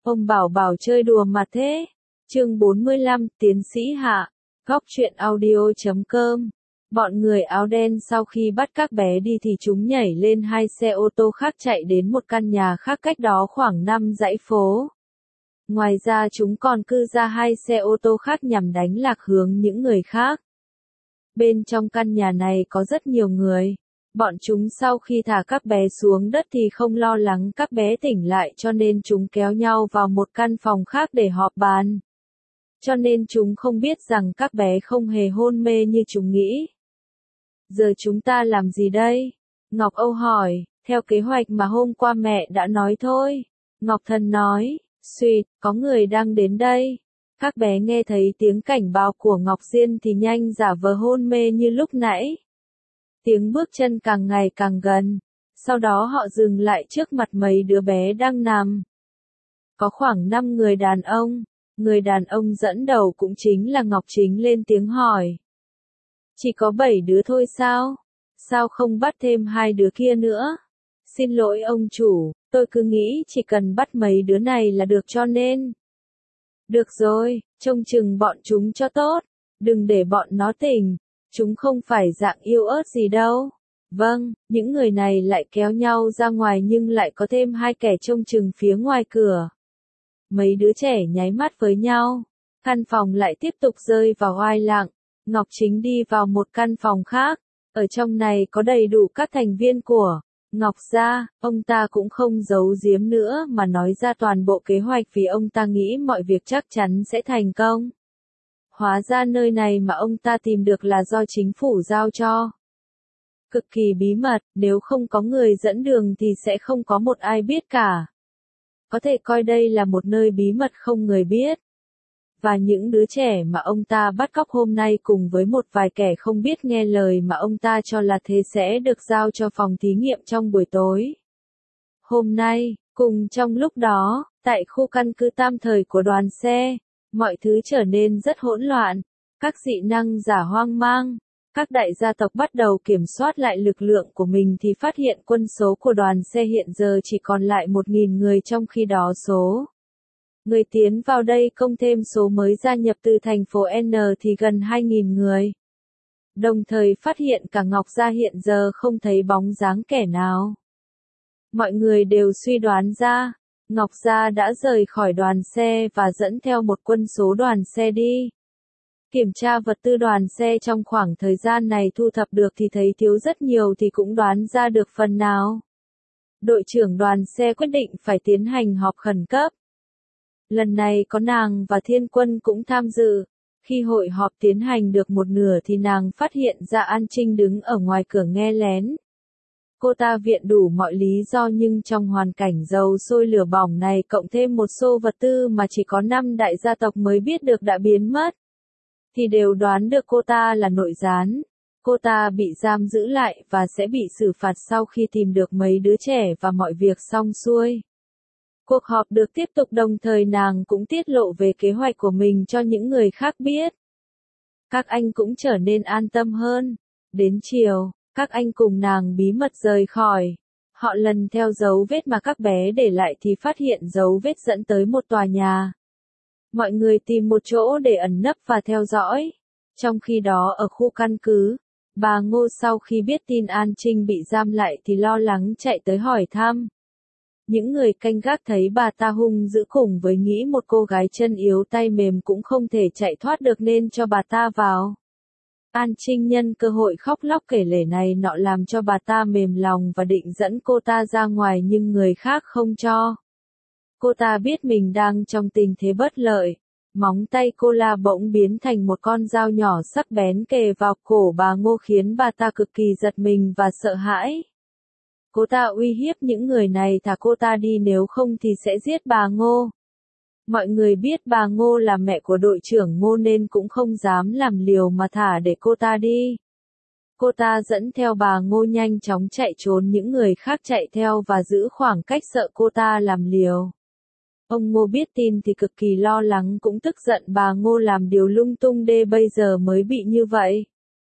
Ông bảo bảo chơi đùa mà thế. Chương 45, Tiến sĩ Hạ. Góc truyện audio.com. Bọn người áo đen sau khi bắt các bé đi thì chúng nhảy lên hai xe ô tô khác chạy đến một căn nhà khác cách đó khoảng 5 dãy phố. Ngoài ra chúng còn cư ra hai xe ô tô khác nhằm đánh lạc hướng những người khác. Bên trong căn nhà này có rất nhiều người. Bọn chúng sau khi thả các bé xuống đất thì không lo lắng các bé tỉnh lại cho nên chúng kéo nhau vào một căn phòng khác để họp bàn. Cho nên chúng không biết rằng các bé không hề hôn mê như chúng nghĩ. Giờ chúng ta làm gì đây? Ngọc Âu hỏi, theo kế hoạch mà hôm qua mẹ đã nói thôi. Ngọc Thần nói, suýt, có người đang đến đây. Các bé nghe thấy tiếng cảnh báo của Ngọc Diên thì nhanh giả vờ hôn mê như lúc nãy. Tiếng bước chân càng ngày càng gần. Sau đó họ dừng lại trước mặt mấy đứa bé đang nằm. Có khoảng 5 người đàn ông. Người đàn ông dẫn đầu cũng chính là Ngọc Chính lên tiếng hỏi. Chỉ có 7 đứa thôi sao? Sao không bắt thêm 2 đứa kia nữa? Xin lỗi ông chủ, tôi cứ nghĩ chỉ cần bắt mấy đứa này là được cho nên. Được rồi, trông chừng bọn chúng cho tốt. Đừng để bọn nó tỉnh. Chúng không phải dạng yêu ớt gì đâu. Vâng, những người này lại kéo nhau ra ngoài nhưng lại có thêm 2 kẻ trông chừng phía ngoài cửa. Mấy đứa trẻ nháy mắt với nhau. Căn phòng lại tiếp tục rơi vào oai lặng. Ngọc Chính đi vào một căn phòng khác. Ở trong này có đầy đủ các thành viên của Ngọc gia. Ông ta cũng không giấu giếm nữa mà nói ra toàn bộ kế hoạch vì ông ta nghĩ mọi việc chắc chắn sẽ thành công. Hóa ra nơi này mà ông ta tìm được là do chính phủ giao cho. Cực kỳ bí mật, nếu không có người dẫn đường thì sẽ không có một ai biết cả. Có thể coi đây là một nơi bí mật không người biết. Và những đứa trẻ mà ông ta bắt cóc hôm nay cùng với một vài kẻ không biết nghe lời mà ông ta cho là thế sẽ được giao cho phòng thí nghiệm trong buổi tối. Hôm nay, cùng trong lúc đó, tại khu căn cứ tạm thời của đoàn xe, mọi thứ trở nên rất hỗn loạn. Các dị năng giả hoang mang. Các đại gia tộc bắt đầu kiểm soát lại lực lượng của mình thì phát hiện quân số của đoàn xe hiện giờ chỉ còn lại 1.000 người trong khi đó số người tiến vào đây cộng thêm số mới gia nhập từ thành phố N thì gần 2.000 người. Đồng thời phát hiện cả Ngọc gia hiện giờ không thấy bóng dáng kẻ nào. Mọi người đều suy đoán ra, Ngọc gia đã rời khỏi đoàn xe và dẫn theo một quân số đoàn xe đi. Kiểm tra vật tư đoàn xe trong khoảng thời gian này thu thập được thì thấy thiếu rất nhiều thì cũng đoán ra được phần nào. Đội trưởng đoàn xe quyết định phải tiến hành họp khẩn cấp. Lần này có nàng và Thiên Quân cũng tham dự. Khi hội họp tiến hành được một nửa thì nàng phát hiện ra An Trinh đứng ở ngoài cửa nghe lén. Cô ta viện đủ mọi lý do nhưng trong hoàn cảnh dầu sôi lửa bỏng này cộng thêm một xô vật tư mà chỉ có 5 đại gia tộc mới biết được đã biến mất. Thì đều đoán được cô ta là nội gián. Cô ta bị giam giữ lại và sẽ bị xử phạt sau khi tìm được mấy đứa trẻ và mọi việc xong xuôi. Cuộc họp được tiếp tục đồng thời nàng cũng tiết lộ về kế hoạch của mình cho những người khác biết. Các anh cũng trở nên an tâm hơn. Đến chiều, các anh cùng nàng bí mật rời khỏi. Họ lần theo dấu vết mà các bé để lại thì phát hiện dấu vết dẫn tới một tòa nhà. Mọi người tìm một chỗ để ẩn nấp và theo dõi. Trong khi đó ở khu căn cứ, bà Ngô sau khi biết tin An Trinh bị giam lại thì lo lắng chạy tới hỏi thăm. Những người canh gác thấy bà ta hung dữ cùng với nghĩ một cô gái chân yếu tay mềm cũng không thể chạy thoát được nên cho bà ta vào. An Trinh nhân cơ hội khóc lóc kể lể này nọ làm cho bà ta mềm lòng và định dẫn cô ta ra ngoài nhưng người khác không cho. Cô ta biết mình đang trong tình thế bất lợi. Móng tay cô la bỗng biến thành một con dao nhỏ sắc bén kề vào cổ bà Ngô khiến bà ta cực kỳ giật mình và sợ hãi. Cô ta uy hiếp những người này thả cô ta đi nếu không thì sẽ giết bà Ngô. Mọi người biết bà Ngô là mẹ của đội trưởng Ngô nên cũng không dám làm liều mà thả để cô ta đi. Cô ta dẫn theo bà Ngô nhanh chóng chạy trốn những người khác chạy theo và giữ khoảng cách sợ cô ta làm liều. Ông Ngô biết tin thì cực kỳ lo lắng cũng tức giận bà Ngô làm điều lung tung bây giờ mới bị như vậy.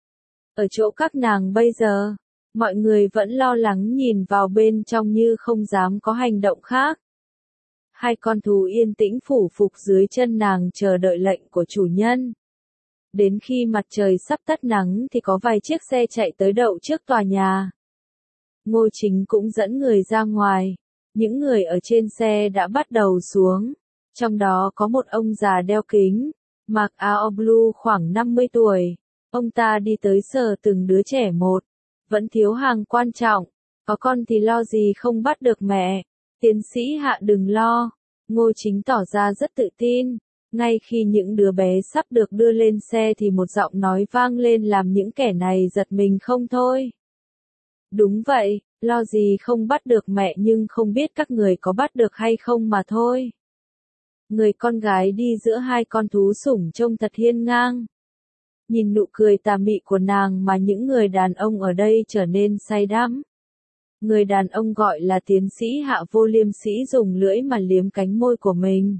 Ở chỗ các nàng bây giờ, mọi người vẫn lo lắng nhìn vào bên trong như không dám có hành động khác. Hai con thú yên tĩnh phủ phục dưới chân nàng chờ đợi lệnh của chủ nhân. Đến khi mặt trời sắp tắt nắng thì có vài chiếc xe chạy tới đậu trước tòa nhà. Ngô Chính cũng dẫn người ra ngoài. Những người ở trên xe đã bắt đầu xuống. Trong đó có một ông già đeo kính, mặc áo blue khoảng 50 tuổi. Ông ta đi tới sờ từng đứa trẻ một. Vẫn thiếu hàng quan trọng. Có con thì lo gì không bắt được mẹ. Tiến sĩ Hạ đừng lo. Ngô Chính tỏ ra rất tự tin. Ngay khi những đứa bé sắp được đưa lên xe thì một giọng nói vang lên làm những kẻ này giật mình không thôi. Đúng vậy, lo gì không bắt được mẹ nhưng không biết các người có bắt được hay không mà thôi. Người con gái đi giữa hai con thú sủng trông thật hiên ngang. Nhìn nụ cười tà mị của nàng mà những người đàn ông ở đây trở nên say đắm. Người đàn ông gọi là tiến sĩ Hạ Vô Liêm Sĩ dùng lưỡi mà liếm cánh môi của mình.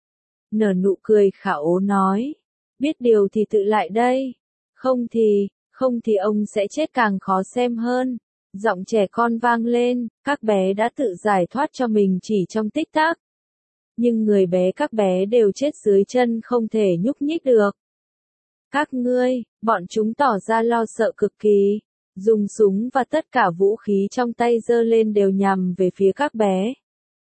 Nở nụ cười khả ố nói. Biết điều thì tự lại đây. Không thì ông sẽ chết càng khó xem hơn. Giọng trẻ con vang lên, các bé đã tự giải thoát cho mình chỉ trong tích tắc. Nhưng người bé các bé đều chết dưới chân không thể nhúc nhích được. Các ngươi, bọn chúng tỏ ra lo sợ cực kỳ. Dùng súng và tất cả vũ khí trong tay giơ lên đều nhằm về phía các bé.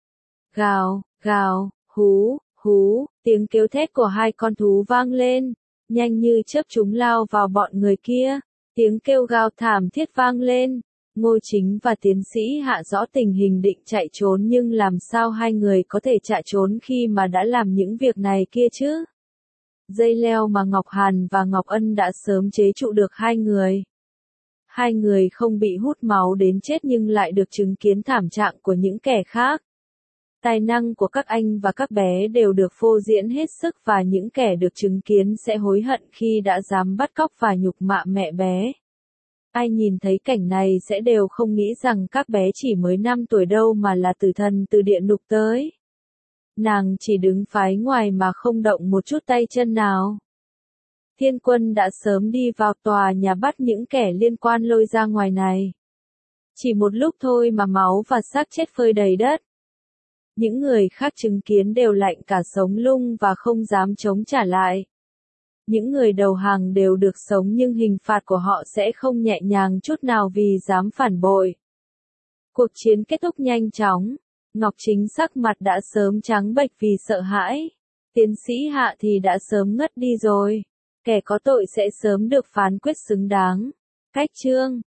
Gào, gào, hú, hú, tiếng kêu thét của hai con thú vang lên. Nhanh như chớp chúng lao vào bọn người kia. Tiếng kêu gào thảm thiết vang lên. Ngô Chính và tiến sĩ Hạ rõ tình hình định chạy trốn nhưng làm sao hai người có thể chạy trốn khi mà đã làm những việc này kia chứ? Dây leo mà Ngọc Hàn và Ngọc Ân đã sớm chế trụ được hai người. Hai người không bị hút máu đến chết nhưng lại được chứng kiến thảm trạng của những kẻ khác. Tài năng của các anh và các bé đều được phô diễn hết sức và những kẻ được chứng kiến sẽ hối hận khi đã dám bắt cóc và nhục mạ mẹ bé. Ai nhìn thấy cảnh này sẽ đều không nghĩ rằng các bé chỉ mới 5 tuổi đâu mà là tử thần từ địa ngục tới. Nàng chỉ đứng phái ngoài mà không động một chút tay chân nào. Thiên quân đã sớm đi vào tòa nhà bắt những kẻ liên quan lôi ra ngoài này. Chỉ một lúc thôi mà máu và xác chết phơi đầy đất. Những người khác chứng kiến đều lạnh cả sống lưng và không dám chống trả lại. Những người đầu hàng đều được sống nhưng hình phạt của họ sẽ không nhẹ nhàng chút nào vì dám phản bội. Cuộc chiến kết thúc nhanh chóng. Ngọc Chính sắc mặt đã sớm trắng bệch vì sợ hãi. Tiến sĩ Hạ thì đã sớm ngất đi rồi. Kẻ có tội sẽ sớm được phán quyết xứng đáng. Cách chương